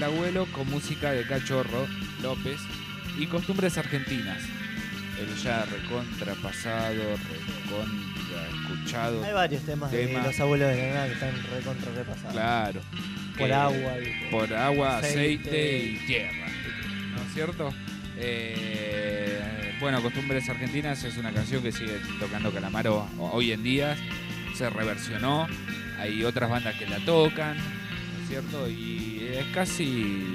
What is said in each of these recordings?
Miguel Abuelo con música de Cachorro López y Costumbres Argentinas. El ya recontrapasado, recontra escuchado. Hay varios temas de los abuelos de la nada que están recontra repasados. Claro. Por agua. Por agua, aceite y tierra. ¿No es cierto? Bueno, Costumbres Argentinas es una canción que sigue tocando Calamaro hoy en día. Se reversionó. Hay otras bandas que la tocan, ¿no es cierto? Y es casi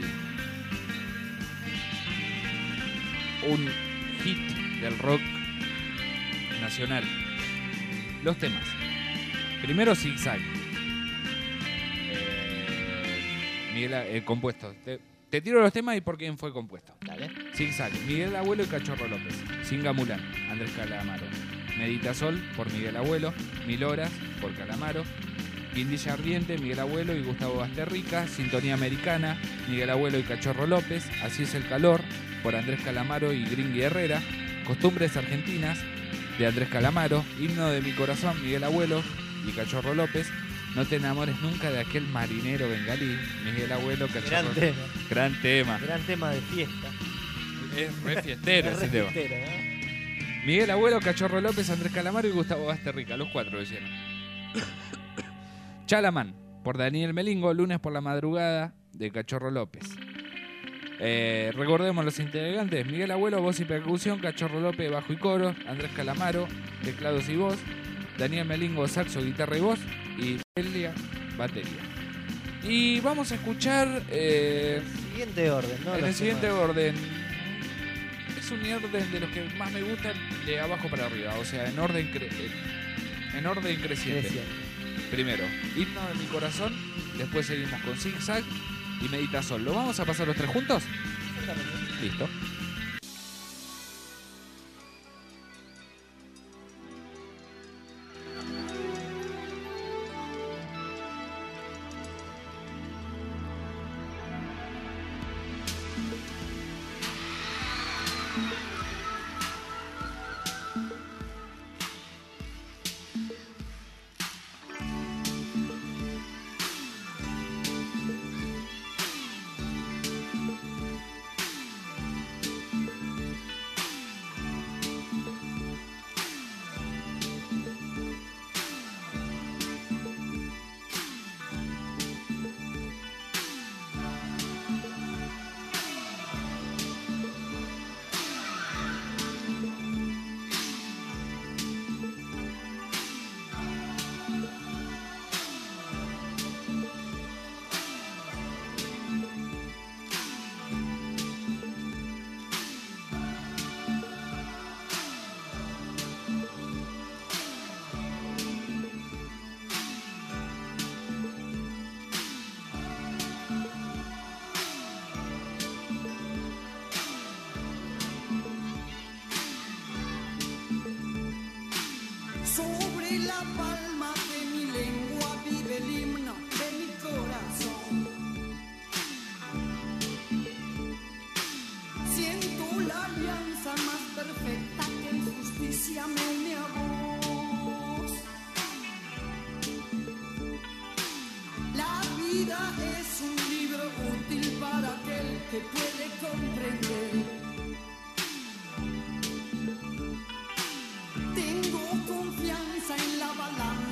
un hit del rock nacional. Los temas. Primero, Zigzag. Miguel, compuesto. Te tiro los temas y por quién fue compuesto. Dale. Zigzag, Miguel Abuelo y Cachorro López. Singamulán, Andrés Calamaro. Meditasol, por Miguel Abuelo. 1000 horas, por Calamaro. Guindilla Ardiente, Miguel Abuelo y Gustavo Basterrica. Sintonía Americana, Miguel Abuelo y Cachorro López. Así es el calor, por Andrés Calamaro y Gringui Herrera. Costumbres Argentinas, de Andrés Calamaro. Himno de mi corazón, Miguel Abuelo y Cachorro López. No te enamores nunca de aquel marinero bengalí, Miguel Abuelo, Cachorro López. Gran tema. Gran tema de fiesta. Es re fiestero ese tema. ¿no? Miguel Abuelo, Cachorro López, Andrés Calamaro y Gustavo Basterrica. Los 4 lo hicieron. Chalamán, por Daniel Melingo. Lunes por la madrugada, de Cachorro López. Recordemos los integrantes: Miguel Abuelo, voz y percusión; Cachorro López, bajo y coro; Andrés Calamaro, teclados y voz; Daniel Melingo, saxo, guitarra y voz; y Elia, batería. Y vamos a escuchar siguiente orden, ¿no? En el siguiente orden. Es un orden de los que más me gustan, de abajo para arriba, o sea, en orden creciente. Primero, Himno de mi corazón, después seguimos con Zigzag y Meditasol. ¿Lo vamos a pasar los 3 juntos? Listo. Sobre la palma de mi lengua vive el himno de mi corazón. Siento la alianza más perfecta que en justicia me une a vos. La vida es un libro útil para aquel que puede comprender. Tengo confianza en la balanza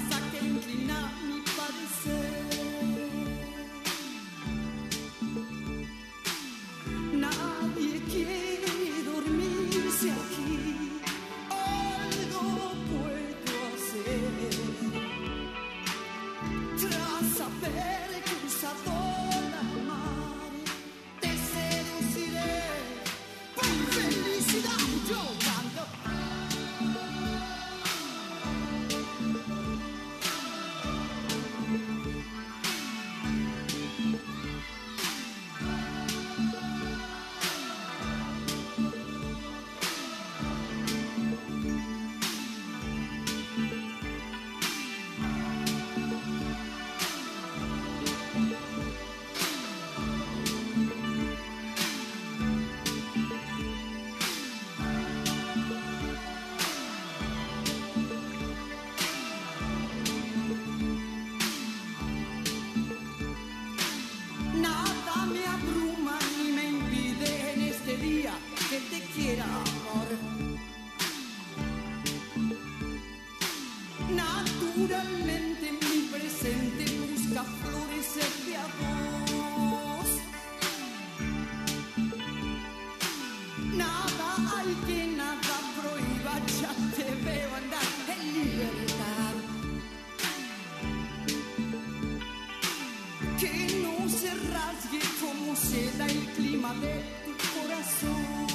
seda el clima de tu corazón.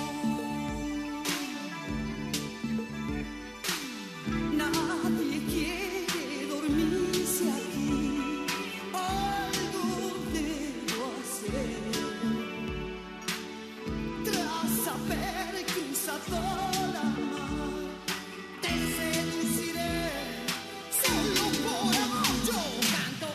Nadie quiere dormirse aquí, algo debo hacer. Tras haber cruzado la mar, te seduciré, solo por amor yo canto.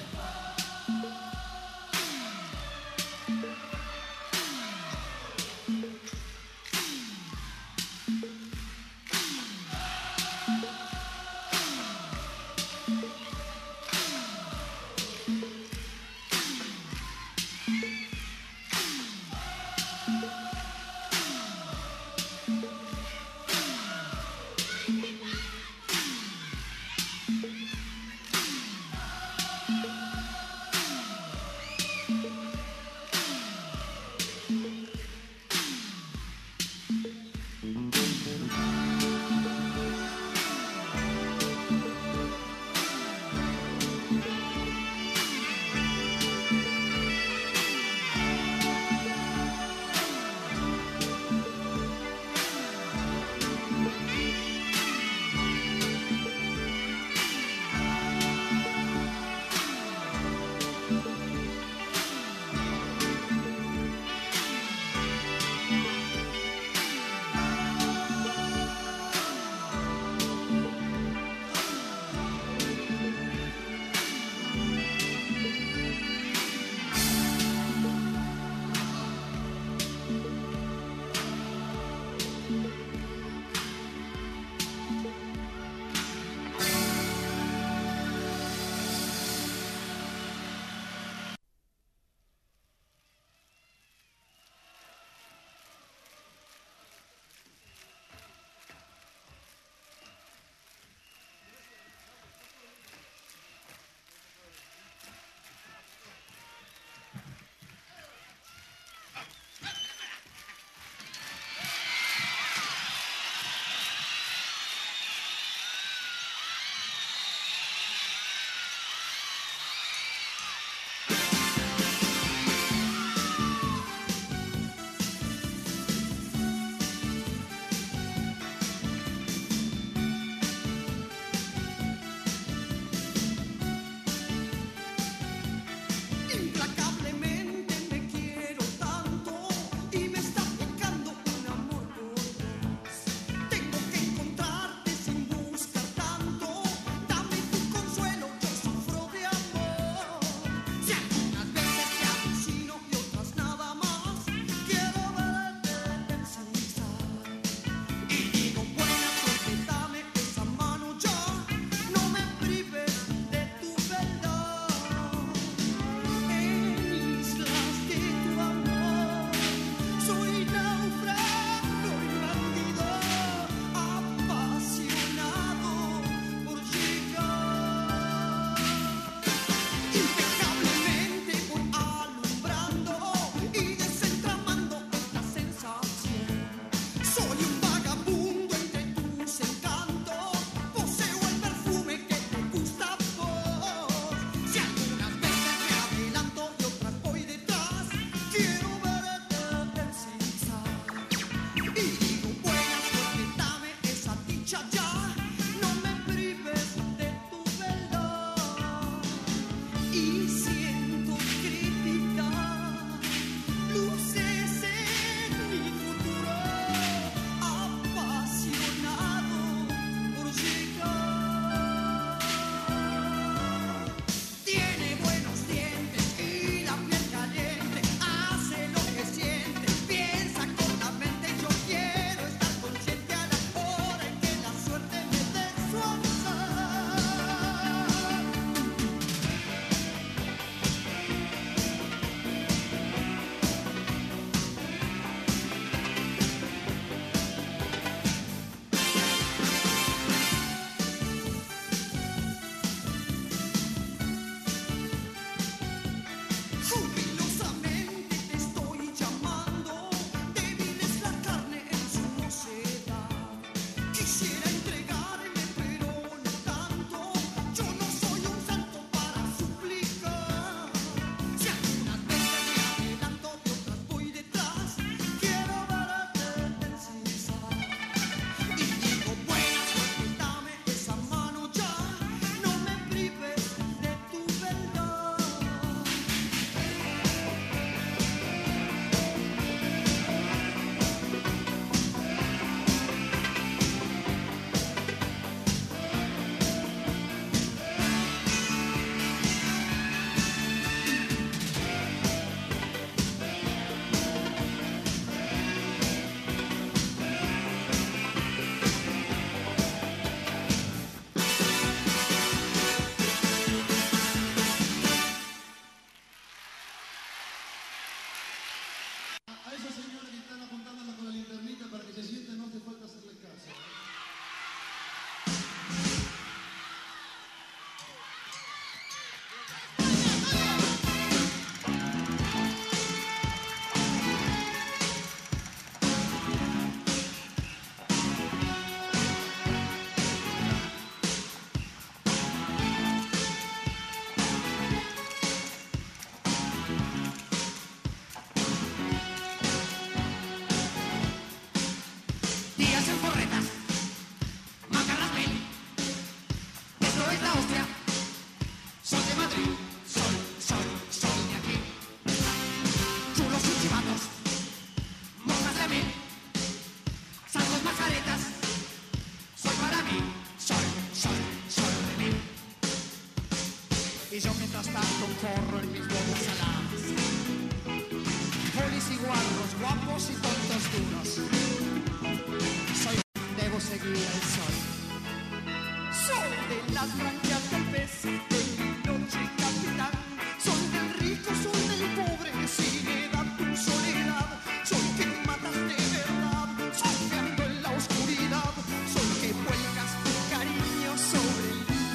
Mientras tanto corro en mis bodas aladas. Polis y guarros, guapos y tontos duros. Soy, debo seguir el sol. Soy de las branquias del pez, de mi noche capitán. Soy del rico, soy del pobre, sin edad tu soledad. Soy que matas de verdad, soy que ando en la oscuridad. Soy que vuelcas tu cariño sobre el día.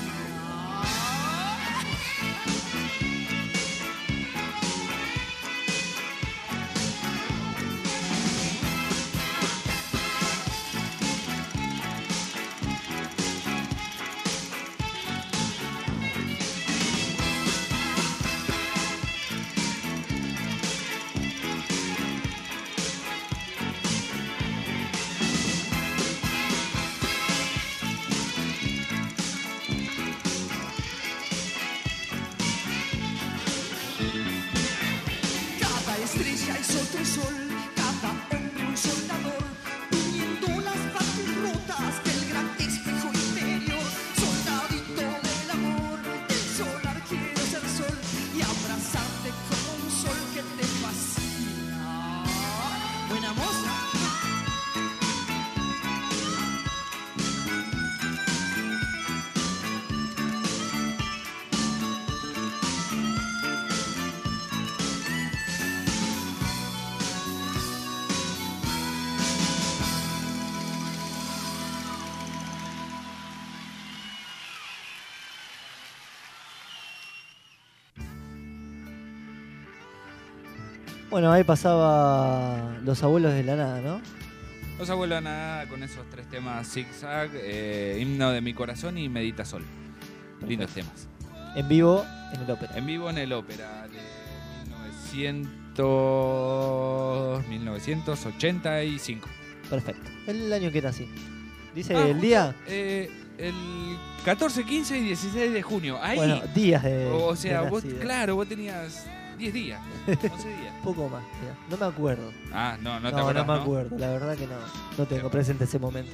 Estrella es otro sol, cada hombre un soldador, uniendo las partes rotas del gran espejo interior. Soldadito del amor, del solar quiero ser sol y abrazarte como un sol que te fascina. Buena moza. Bueno, ahí pasaba Los Abuelos de la Nada, ¿no? Los Abuelos de la Nada con esos 3 temas: Zigzag, Himno de mi Corazón y Medita Sol. Lindos temas. En vivo en el ópera. En vivo en el ópera de 1985. Perfecto. El año que nací. Dice el día. El 14, 15 y 16 de junio. Ahí. Bueno, días de. O sea, de vos, nacida. claro, vos tenías 10 días, 11 días. Poco más, mirá. No me acuerdo. Ah, no te No acordás, me ¿no? acuerdo. La verdad que no tengo Bien. presente ese momento.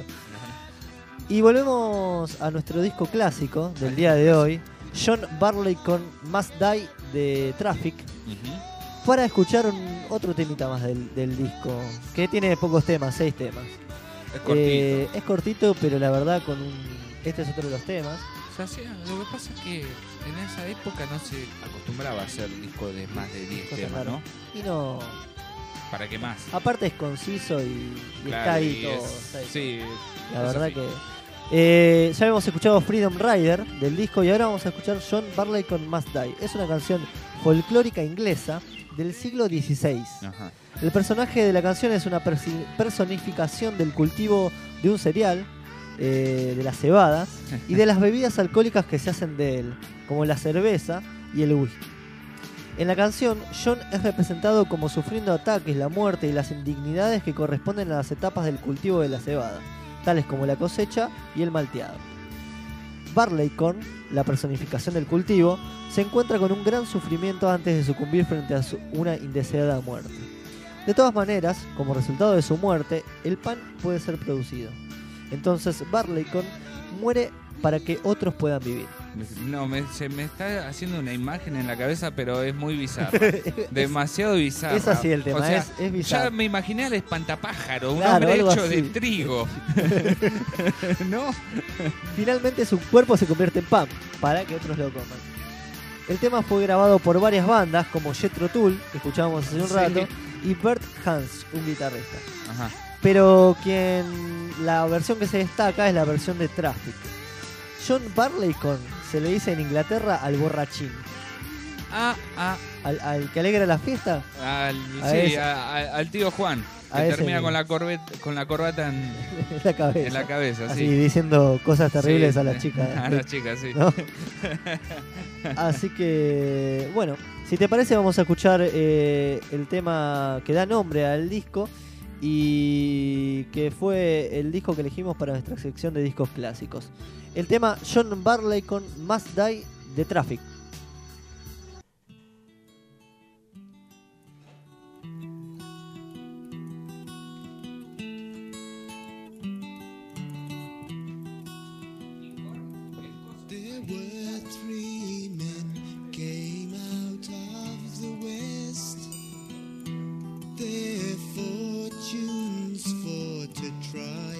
Y volvemos a nuestro disco clásico del día de hoy. John Barley con Must Die de Traffic. Ujú. Para escuchar otro temita más del disco. Que tiene pocos temas, 6 temas. Es cortito. Es cortito, pero la verdad este es otro de los temas. O sea, lo que pasa es que en esa época no se acostumbraba a hacer discos de más de 10 Cosa temas, rara. ¿no? Y no. ¿Para qué más? Aparte es conciso y Claro, está ahí y todo. es- está ahí sí, todo. La es verdad así. que. Ya habíamos escuchado Freedom Rider del disco y ahora vamos a escuchar John Barley con Must Die. Es una canción folclórica inglesa del siglo XVI. Ajá. El personaje de la canción es una personificación del cultivo de un cereal, de la cebada, y de las bebidas alcohólicas que se hacen de él, como la cerveza y el whisky. En la canción, John es representado como sufriendo ataques, la muerte y las indignidades que corresponden a las etapas del cultivo de la cebada, tales como la cosecha y el malteado. Barleycorn, la personificación del cultivo, se encuentra con un gran sufrimiento antes de sucumbir frente a una indeseada muerte. De todas maneras, como resultado de su muerte, el pan puede ser producido. Entonces Barleycorn muere para que otros puedan vivir. No, se me está haciendo una imagen en la cabeza, pero es muy bizarra. Demasiado bizarra. Es así el tema, O sea, es bizarro. ya me imaginé al espantapájaro, un Claro, hombre algo hecho así. de trigo. ¿No? Finalmente su cuerpo se convierte en pan para que otros lo coman. El tema fue grabado por varias bandas como Jethro Tull, que escuchábamos hace un Sí. rato, y Bert Hans, un guitarrista. Ajá. Pero la versión que se destaca es la versión de Traffic. John Barleycorn se le dice en Inglaterra al borrachín, al que alegra la fiesta. Al tío Juan, A que ese termina mismo. con la corbata en la cabeza. la cabeza, Así sí. diciendo cosas terribles Sí, a las chicas. A las chicas, sí. ¿No? Así que, bueno, si te parece vamos a escuchar el tema que da nombre al disco y que fue el disco que elegimos para nuestra sección de discos clásicos. El tema John Barley con Must Die de Traffic. There were 3 men came their fortunes for to try.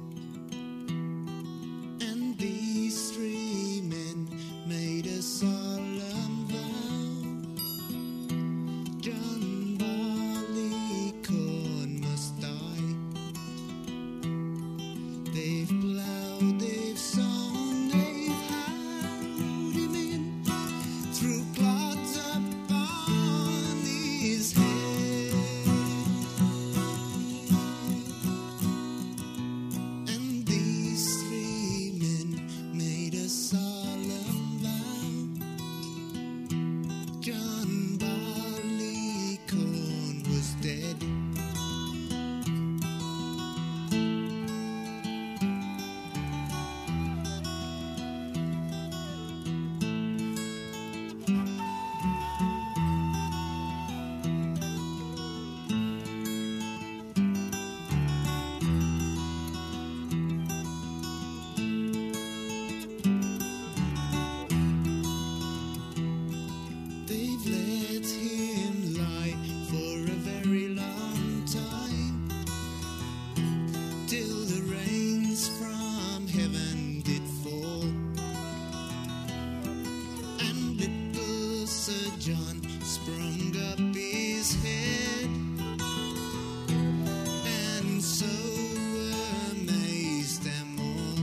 And these three men made a solemn vow. John Barleycorn must die. They've plowed, they've sown, they've harrowed him in through clods upon his head. And these three men made a solemn vow. John Barleycorn was dead. They've let him lie for a very long time, till the rains from heaven did fall, and little Sir John sprung up his head, and so amazed them all.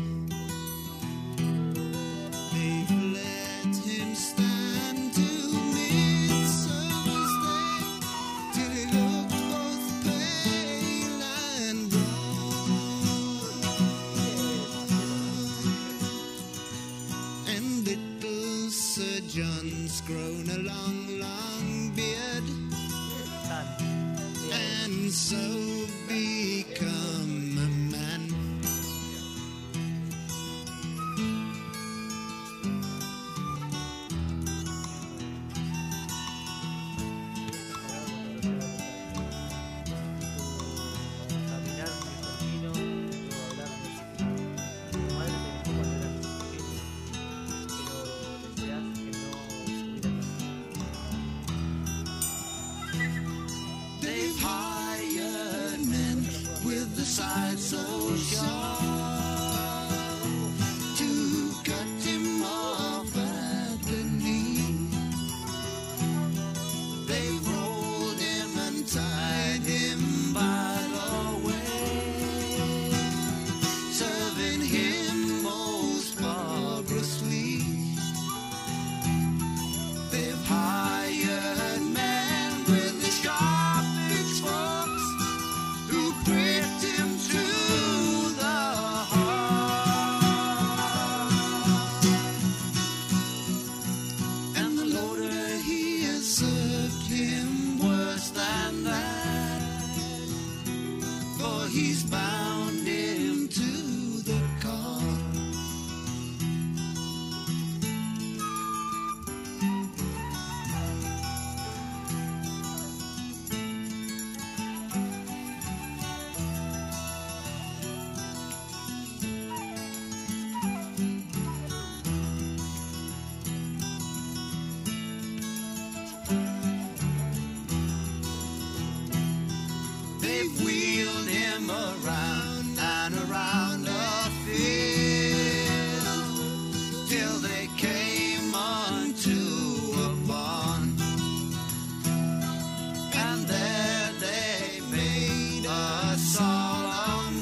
They've let him stand till midsummer's day, till he looked both pale and drawn. And little Sir John's grown a long, long beard, and so become a man. They've hired men with the side so sharp to cut him off at the knee. They've rolled him and tied him by the way, serving him most barbarously. They've hired men with the sharp pitchforks who pricked him to the heart. And the loader, he has served him worse than that, for he's bound him to the car. They've wheeled him around and around a field, till they came unto a barn, and there they made a solemn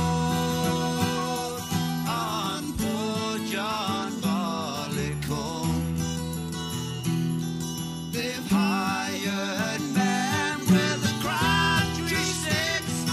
oath on poor John Barleycorn. They've hired men with a crabtree sticks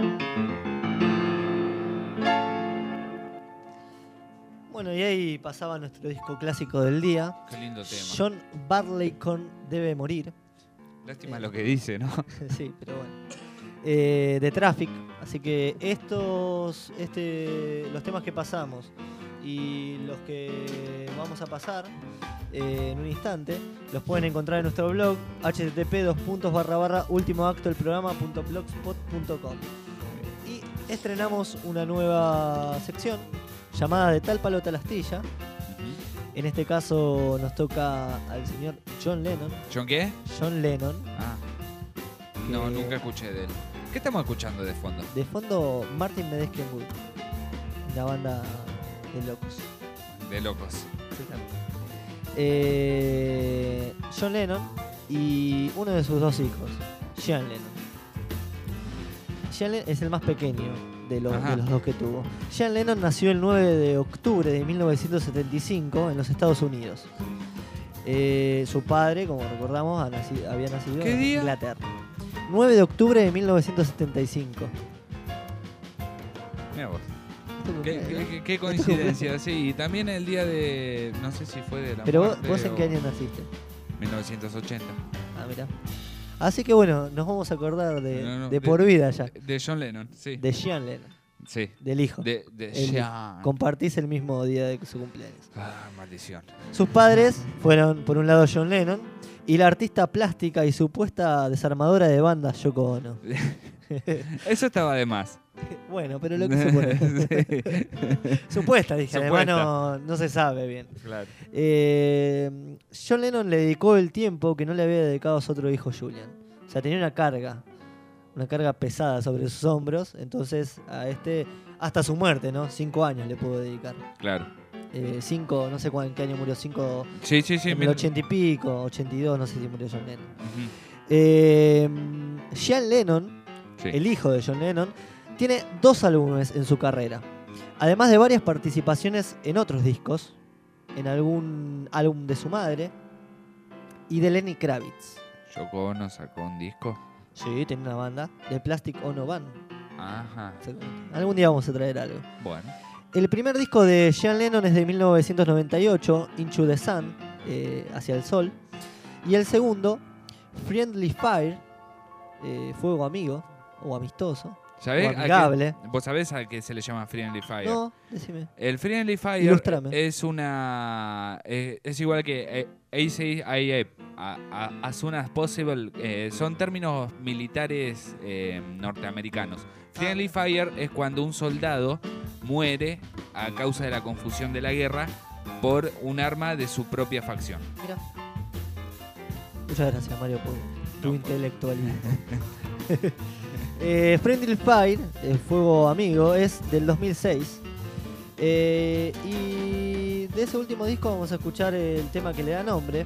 Bueno, y ahí pasaba nuestro disco clásico del día. Qué lindo tema. John Barleycorn debe morir. Lástima lo que dice, ¿no? Sí, pero bueno. De Traffic. Así que los temas que pasamos y los que vamos a pasar en un instante los pueden encontrar en nuestro blog http://ultimoactodelprograma.blogspot.com. Y estrenamos una nueva sección llamada De tal palo tal astilla. En este caso nos toca al señor John Lennon. ¿John qué? John Lennon. Ah. No, Que- nunca escuché de él. ¿Qué estamos escuchando de fondo? De fondo, Martin Medeski and Wood. La banda de locos. De locos. John Lennon y uno de sus dos hijos, Sean Lennon. Sean es el más pequeño de los dos que tuvo. Sean Lennon nació el 9 de octubre de 1975 en los Estados Unidos. Su padre, como recordamos, había nacido ¿Qué en día? Inglaterra. 9 de octubre de 1975. Mira vos. ¿Esto por qué? Qué coincidencia, sí. Y también el día de. No sé si fue de la Pero muerte vos en qué o- año naciste. 1980. Ah, mira. Así que bueno, nos vamos a acordar de, No, no, de por vida ya. De John Lennon, sí. De Sean Lennon, Sí. del hijo. De El- Sean. Compartís el mismo día de su cumpleaños. Ah, maldición. Sus padres fueron, por un lado, John Lennon y la artista plástica y supuesta desarmadora de bandas Yoko Ono. Eso estaba de más. Bueno, pero lo que supone. Supuesta, dije. Además Supuesta. no se sabe bien. Claro. John Lennon le dedicó el tiempo que no le había dedicado a su otro hijo, Julian. O sea, tenía una carga pesada sobre sus hombros. Entonces, a este, hasta su muerte, ¿no? 5 años le pudo dedicar. Claro. 5, no sé en qué año murió, 5, Sí, sí, sí. en el 80 y pico, 82, no sé si murió John Lennon. Ujú. Sean Lennon, Sí. el hijo de John Lennon, tiene 2 álbumes en su carrera. Además de varias participaciones en otros discos, en algún álbum de su madre y de Lenny Kravitz. Yoko Ono sacó un disco. Sí, tiene una banda, de Plastic Ono Band. Ajá. Algún día vamos a traer algo. Bueno. El primer disco de Sean Lennon es de 1998, Into the Sun, Hacia el Sol. Y el segundo, Friendly Fire, Fuego Amigo, o Amistoso, ¿Sabés o a qué- Amigable. ¿Vos sabés a qué se le llama Friendly Fire? No, decime. El Friendly Fire Ilústrame. es una. Es igual que ACIA, as soon as possible. Son términos militares norteamericanos. Friendly Fire es cuando un soldado muere a causa de la confusión de la guerra por un arma de su propia facción. Mira. Muchas gracias, Mario, por tu intelectualismo. Friendly Fire, Fuego Amigo, es del 2006. Y de ese último disco vamos a escuchar el tema que le da nombre.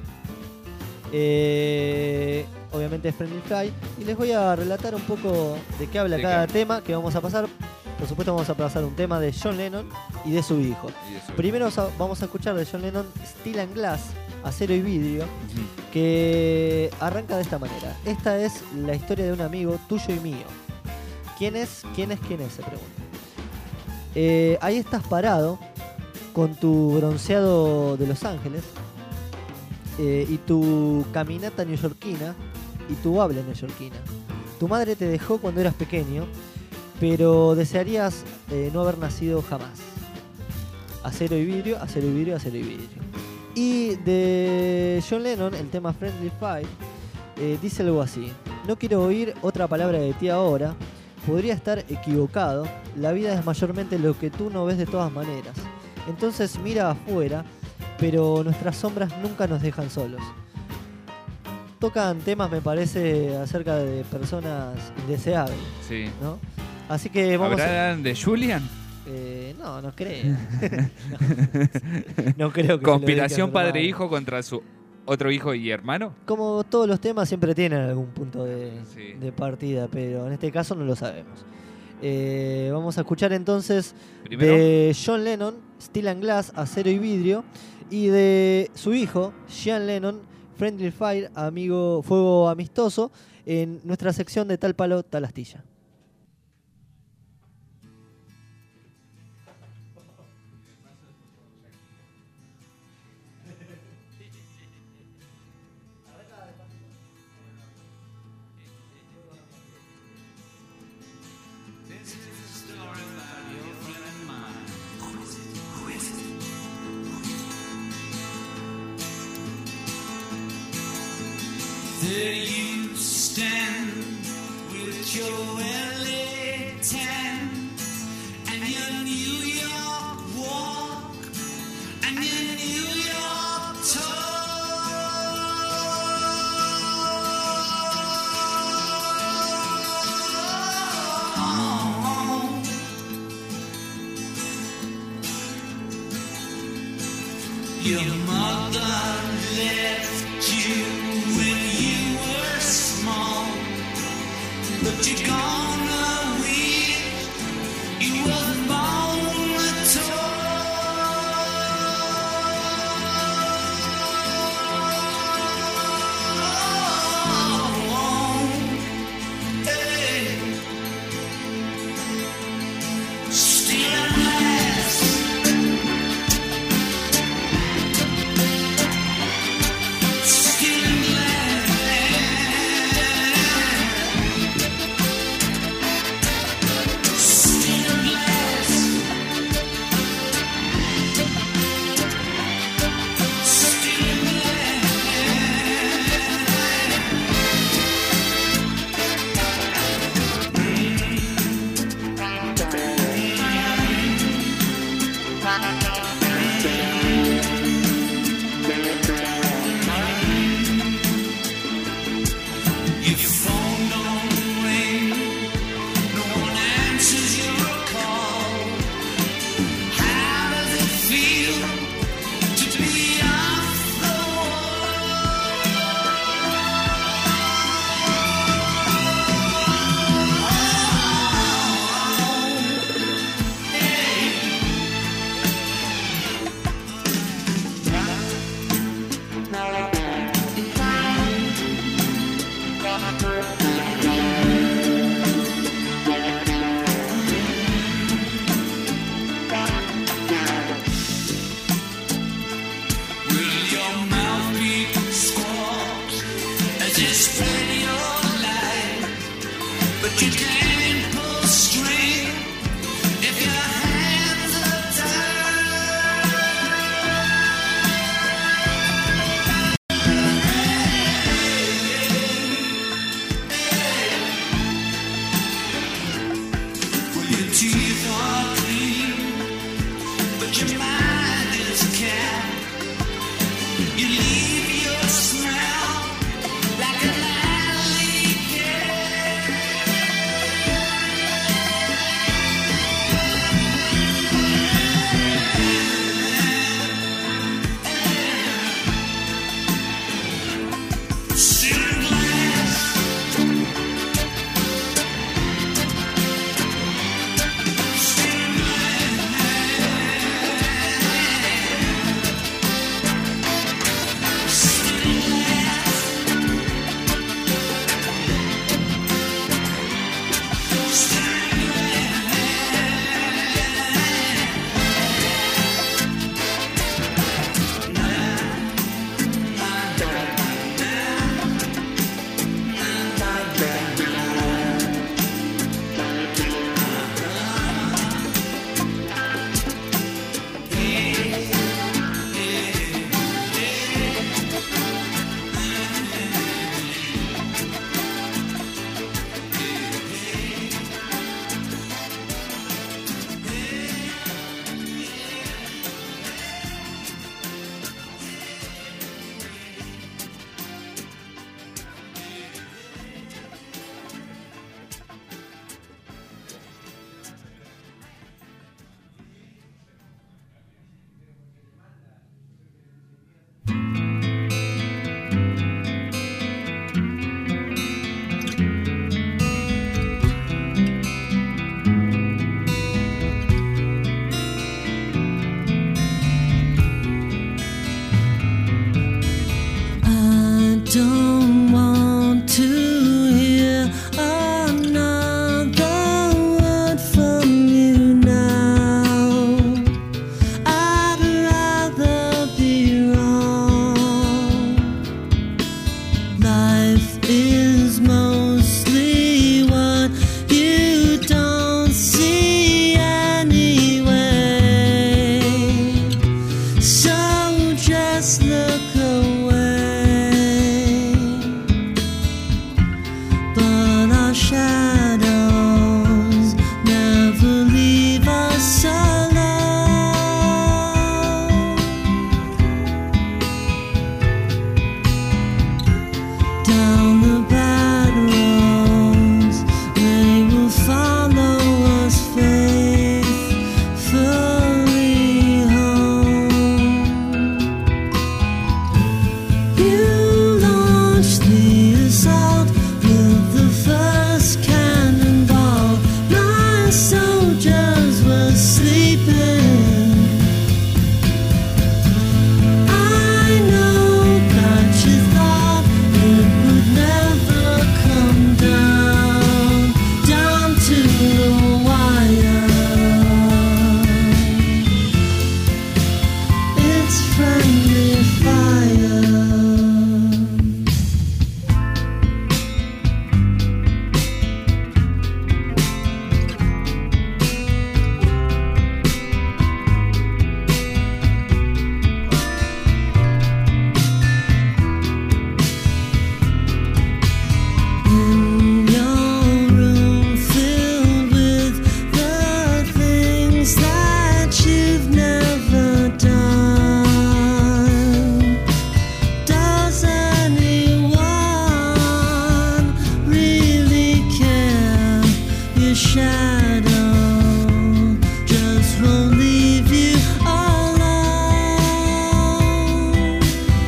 Obviamente es Friendly Fire. Y les voy a relatar un poco de qué habla ¿De cada qué? tema que vamos a pasar. Por supuesto vamos a pasar un tema de John Lennon y de su hijo. Y eso- Primero vamos a escuchar de John Lennon Steel and Glass, Acero y Vidrio, Ujú. que arranca de esta manera. Esta es la historia de un amigo tuyo y mío. ¿Quién es? ¿Quién es? ¿Quién es? Se pregunta. Ahí estás parado con tu bronceado de Los Ángeles y tu caminata neoyorquina y tu habla neoyorquina. Tu madre te dejó cuando eras pequeño, pero desearías no haber nacido jamás. Acero y vidrio, acero y vidrio, acero y vidrio. Y de John Lennon, el tema Friendly Fire, dice algo así: no quiero oír otra palabra de ti ahora, podría estar equivocado, la vida es mayormente lo que tú no ves de todas maneras. Entonces mira afuera, pero nuestras sombras nunca nos dejan solos. Tocan temas, me parece, acerca de personas indeseables, Sí. ¿no? Así que vamos a... ¿Habrán de Julian? no creo. No creo que se lo ¿Conspiración dedique a su hermano. padre-hijo contra su otro hijo y hermano? Como todos los temas siempre tienen algún punto Sí. de partida, pero en este caso no lo sabemos. Vamos a escuchar entonces Primero. de John Lennon, Steel and Glass, Acero y Vidrio, y de su hijo, Sean Lennon, Friendly Fire, Fuego Amistoso, en nuestra sección de Tal Palo, Tal Astilla. There you stand with your LA tan and your New York walk and your New York talk. Your mother left you when you were small, but you're gonna wish you was born at all. Hey. Still at last. Your phone don't ring, no one answers your call. How does it feel to be off the Will your mouth be squawked as you spread your life? But you can't pull string if your hands are tied. Well, your teeth are clean, but your mind is capped. You leave your smell like an alley cat. Still glass. Still glass. soldiers were sleeping. I know that you thought it would never come down to the wire. It's friendly fire. In your room filled with the things that you've never done, does anyone really care? Your shadow just won't leave you alone.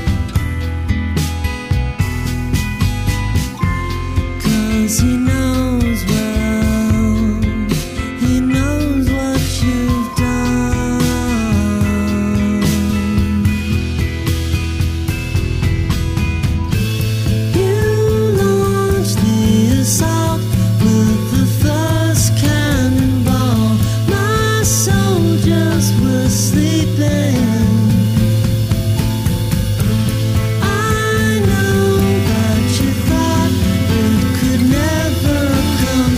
'Cause he knows well, he knows what you've done. You launched the assault with the first cannonball. My soldiers were sleeping. I know that you thought it could never come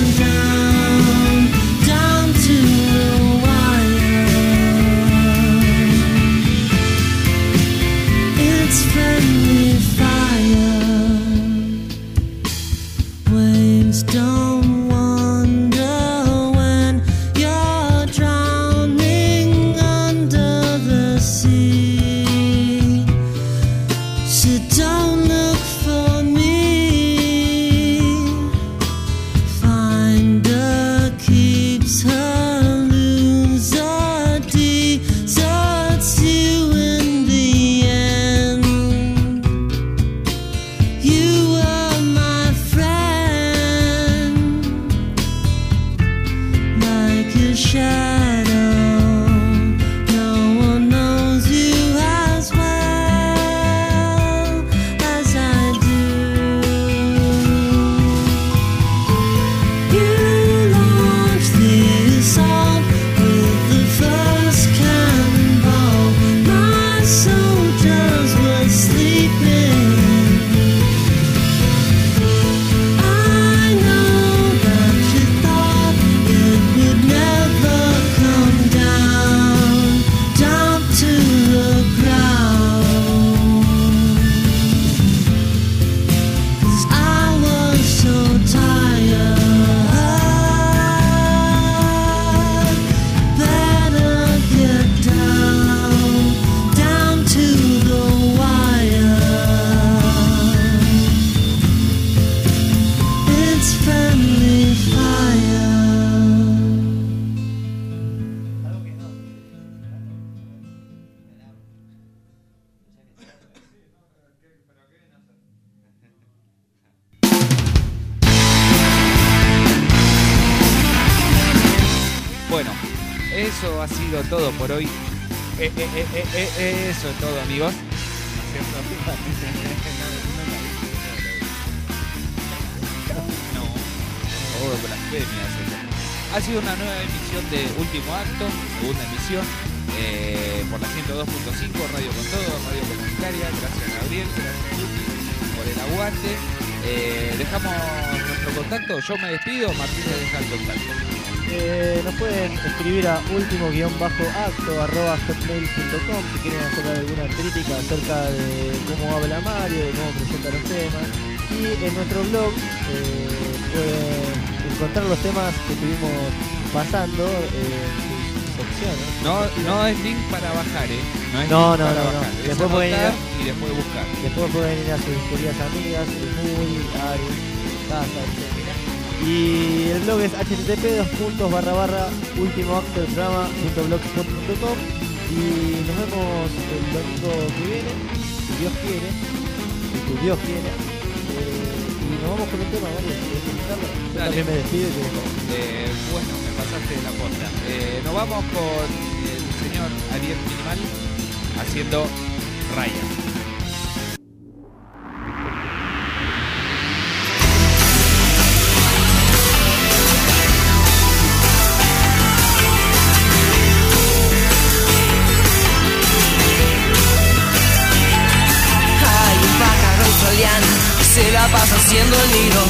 down to the wire. It's friendly fire. Waves don't wonder when you're drowning under the sea. So don't look for me. Finder keeps her loser, deserts you in the end. You were my friend, like a shadow. No one knows you as well as I do. You launched the assault with the first cannonball. My soldiers were sleeping. I know that you thought it would never come down to the ground. 'Cause I was so tired. Better get down to the wire. It's friendly fire. Bueno, eso ha sido todo por hoy. Eso es todo, amigos. No, todo blasfemia es eso. Ha sido una nueva emisión de Último Acto, segunda emisión, por la 102.5, Radio con Todo, Radio Comunitaria. Gracias, Gabriel, gracias, Lupi, por el aguante. Dejamos nuestro contacto. Yo me despido, Martín le deja el contacto. Nos pueden escribir a ultimo-acto@hotmail.com si quieren hacer alguna crítica acerca de cómo habla Mario, de cómo presenta los temas. Y en nuestro blog pueden encontrar los temas que estuvimos pasando en sus secciones. No es link para bajar, No es No, link no, para no, bajar. no. Es Después pueden anotar ir y después buscar. Después pueden ir a sus queridas amigas, Muy, Ari, Casa, etc. Y el blog es http://ultimoactodrama.blogspot.com. Y nos vemos el domingo que viene, si Dios quiere, si tu Dios quiere. Y nos vamos con un tema, ¿vale? Yo Dale. también me despido y te dejo. Bueno, me pasó pasaste de la posta. Nos vamos con el señor Ariel Minimal haciendo Raya. Que se la pasa haciendo el nido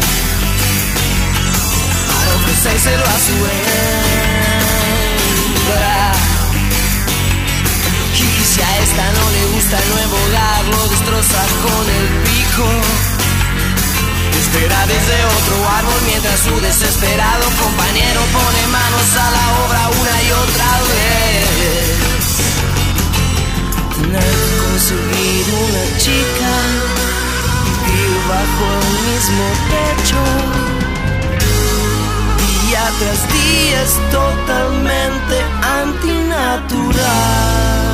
para ofrecérselo a su hembra. Y si a esta no le gusta el nuevo hogar, lo destroza con el pico. Espera desde otro árbol mientras su desesperado compañero pone manos a la obra una y otra vez. Tener que conseguir una chica, vivir bajo el mismo techo, día tras día es totalmente antinatural.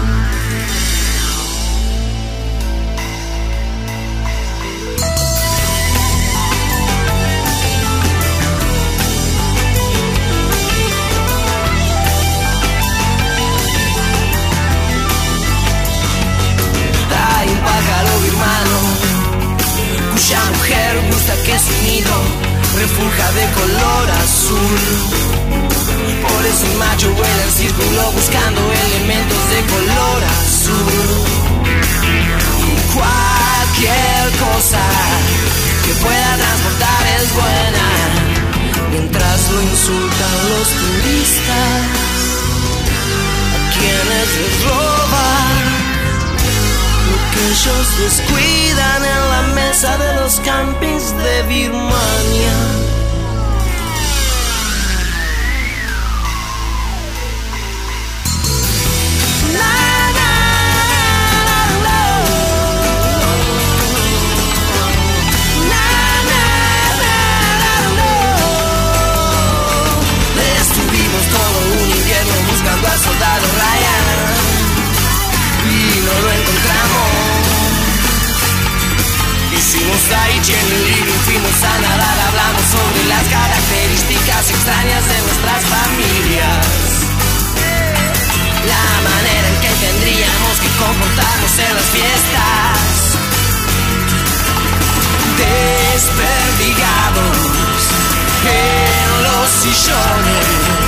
Hay un pájaro birmano cuya mujer gusta que su nido refulja de color azul. Por eso el macho vuela en círculo buscando elementos de color azul. Cualquier cosa que pueda transportar es buena, mientras lo insultan los turistas, a quienes les roban que ellos descuidan en la mesa de los campings de Birmania. Estuvimos todo un invierno buscando al soldado Ryan y no lo encontramos. Hicimos Aichi en el living, fuimos a nadar, hablamos sobre las características extrañas de nuestras familias, la manera en que tendríamos que comportarnos en las fiestas, desperdigados en los sillones,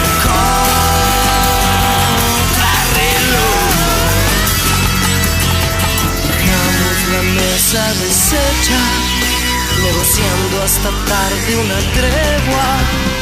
contrarreloj. La mesa deshecha, negociando hasta tarde una tregua.